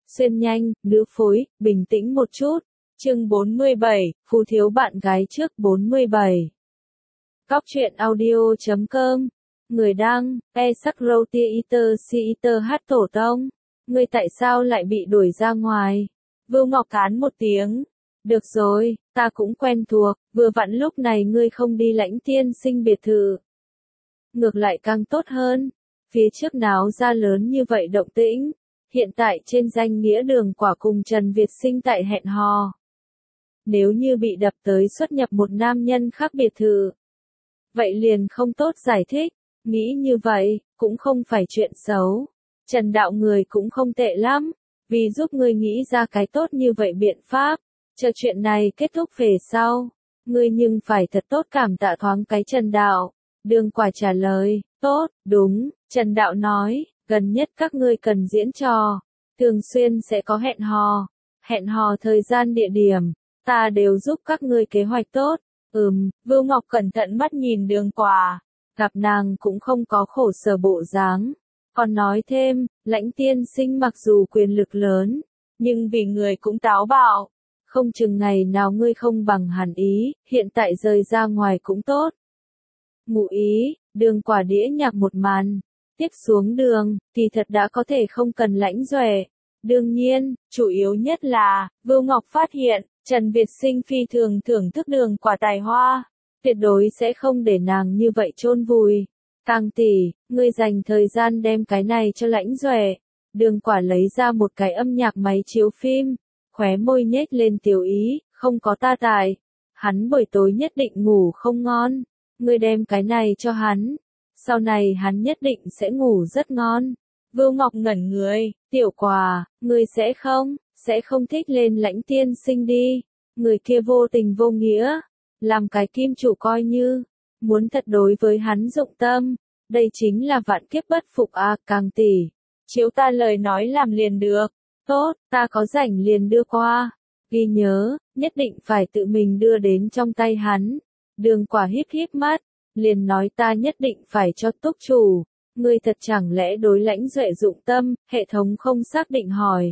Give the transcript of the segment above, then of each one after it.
xuyên nhanh, nữ phối, bình tĩnh một chút. Chương 47, Phú thiếu bạn gái trước 47. Cóc truyện audio.com. Người đăng, Esakrotiiter hát tổ tông. Ngươi tại sao lại bị đuổi ra ngoài? Vưu Ngọc thán một tiếng. Được rồi, ta cũng quen thuộc, vừa vặn lúc này ngươi không đi Lãnh Tiên Sinh biệt thự. Ngược lại càng tốt hơn. Phía trước náo ra lớn như vậy động tĩnh. Hiện tại trên danh nghĩa Đường Quả cùng Trần Việt Sinh tại hẹn hò. Nếu như bị đập tới xuất nhập một nam nhân khác biệt thự. Vậy liền không tốt giải thích. Nghĩ như vậy, cũng không phải chuyện xấu. Trần đạo người cũng không tệ lắm. Vì giúp ngươi nghĩ ra cái tốt như vậy biện pháp. Chờ chuyện này kết thúc về sau. Ngươi nhưng phải thật tốt cảm tạ thoáng cái Trần đạo. Đường Quả trả lời, tốt, đúng. Trần đạo nói, gần nhất các ngươi cần diễn trò. Thường xuyên sẽ có hẹn hò. Hẹn hò thời gian địa điểm. Ta đều giúp các ngươi kế hoạch tốt. Vưu Ngọc cẩn thận mắt nhìn Đường Quả. Gặp nàng cũng không có khổ sở bộ dáng. Còn nói thêm, Lãnh Tiên Sinh mặc dù quyền lực lớn, nhưng vì người cũng táo bạo. Không chừng ngày nào ngươi không bằng hắn ý, hiện tại rời ra ngoài cũng tốt. Ngụ ý, Đường Quả đĩa nhạc một màn. Tiếp xuống đường, thì thật đã có thể không cần Lãnh Duệ. Đương nhiên, chủ yếu nhất là, Vưu Ngọc phát hiện, Trần Việt Sinh phi thường thưởng thức Đường Quả tài hoa. Tuyệt đối sẽ không để nàng như vậy chôn vùi. Càng tỷ, ngươi dành thời gian đem cái này cho Lãnh Duệ. Đường Quả lấy ra một cái âm nhạc máy chiếu phim. Khóe môi nhếch lên tiểu ý, không có ta tại. Hắn buổi tối nhất định ngủ không ngon. Ngươi đem cái này cho hắn. Sau này hắn nhất định sẽ ngủ rất ngon. Vưu Ngọc ngẩn người, Tiểu Quả, ngươi sẽ không thích lên Lãnh Tiên Sinh đi. Người kia vô tình vô nghĩa. Làm cái kim chủ coi như. Muốn thật đối với hắn dụng tâm. Đây chính là vạn kiếp bất phục à, Càng tỷ. Chiếu ta lời nói làm liền được. Tốt, ta có rảnh liền đưa qua. Ghi nhớ, nhất định phải tự mình đưa đến trong tay hắn. Đường Quả híp híp mắt. Liền nói ta nhất định phải cho túc chủ. Ngươi thật chẳng lẽ đối Lãnh Duệ dụng tâm, hệ thống không xác định hỏi.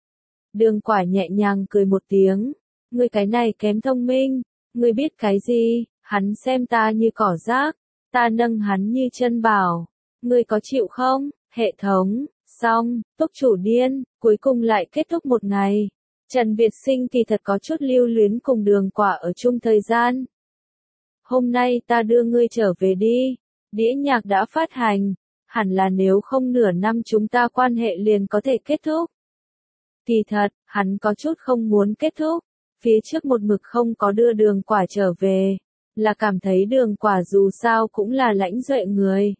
Đường Quả nhẹ nhàng cười một tiếng. Ngươi cái này kém thông minh. Ngươi biết cái gì, hắn xem ta như cỏ rác. Ta nâng hắn như chân bảo. Ngươi có chịu không, hệ thống, xong, túc chủ điên, cuối cùng lại kết thúc một ngày. Trần Việt Sinh thì thật có chút lưu luyến cùng Đường Quả ở chung thời gian. Hôm nay ta đưa ngươi trở về đi. Đĩa nhạc đã phát hành. Hẳn là nếu không nửa năm chúng ta quan hệ liền có thể kết thúc. Kỳ thật, hắn có chút không muốn kết thúc. Phía trước một mực không có đưa Đường Quả trở về. Là cảm thấy Đường Quả dù sao cũng là Lãnh Duệ người.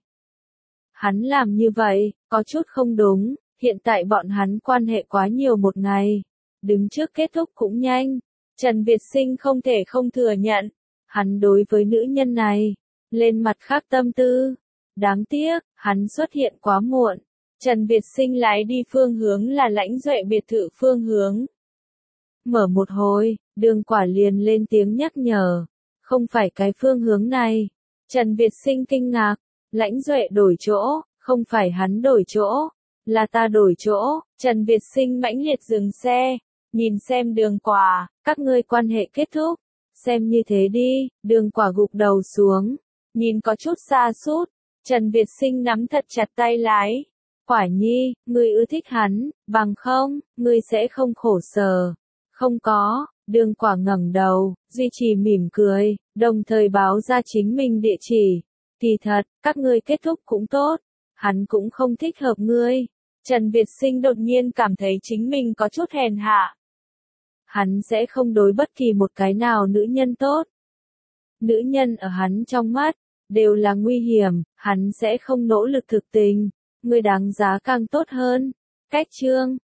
Hắn làm như vậy, có chút không đúng. Hiện tại bọn hắn quan hệ quá nhiều một ngày. Đứng trước kết thúc cũng nhanh. Trần Việt Sinh không thể không thừa nhận. Hắn đối với nữ nhân này, lên mặt khác tâm tư. Đáng tiếc, hắn xuất hiện quá muộn. Trần Việt Sinh lái đi phương hướng là Lãnh Duệ biệt thự phương hướng. Mở một hồi, Đường Quả liền lên tiếng nhắc nhở. Không phải cái phương hướng này. Trần Việt Sinh kinh ngạc. Lãnh Duệ đổi chỗ, không phải hắn đổi chỗ. Là ta đổi chỗ. Trần Việt Sinh mãnh liệt dừng xe. Nhìn xem Đường Quả, các ngươi quan hệ kết thúc. Xem như thế đi, Đường Quả gục đầu xuống. Nhìn có chút xa sút. Trần Việt Sinh nắm thật chặt tay lái. Quả nhi, ngươi ưa thích hắn, bằng không, ngươi sẽ không khổ sở. Không có, Đường Quả ngẩng đầu, duy trì mỉm cười, đồng thời báo ra chính mình địa chỉ. Kỳ thật, các ngươi kết thúc cũng tốt. Hắn cũng không thích hợp ngươi. Trần Việt Sinh đột nhiên cảm thấy chính mình có chút hèn hạ. Hắn sẽ không đối bất kỳ một cái nào nữ nhân tốt. Nữ nhân ở hắn trong mắt, đều là nguy hiểm, hắn sẽ không nỗ lực thực tình. Ngươi đáng giá càng tốt hơn. Cách chương.